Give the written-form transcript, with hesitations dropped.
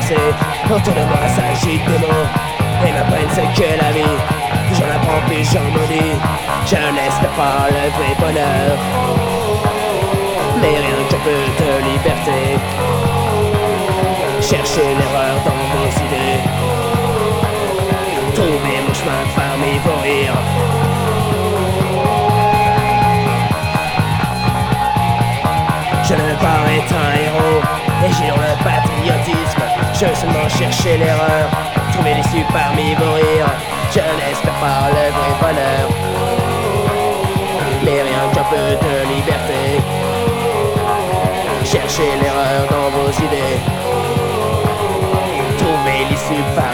pensées. Autour de moi s'agite des mots, et ma peine c'est que la vie. Plus j'en apprends, plus j'en maudis. Je n'espère pas le vrai bonheur, mais rien qu'un peu de liberté. Cherchez l'erreur dans vos idées, trouvez mon chemin parmi vos rires. Je ne veux pas être un héros, et j'ai le patriotisme. Je veux seulement chercher l'erreur, trouver l'issue parmi vos rires. Je n'espère pas le vrai bonheur, mais rien qu'un peu de liberté. Cherchez l'erreur dans vos idées, trouvez l'issue parmi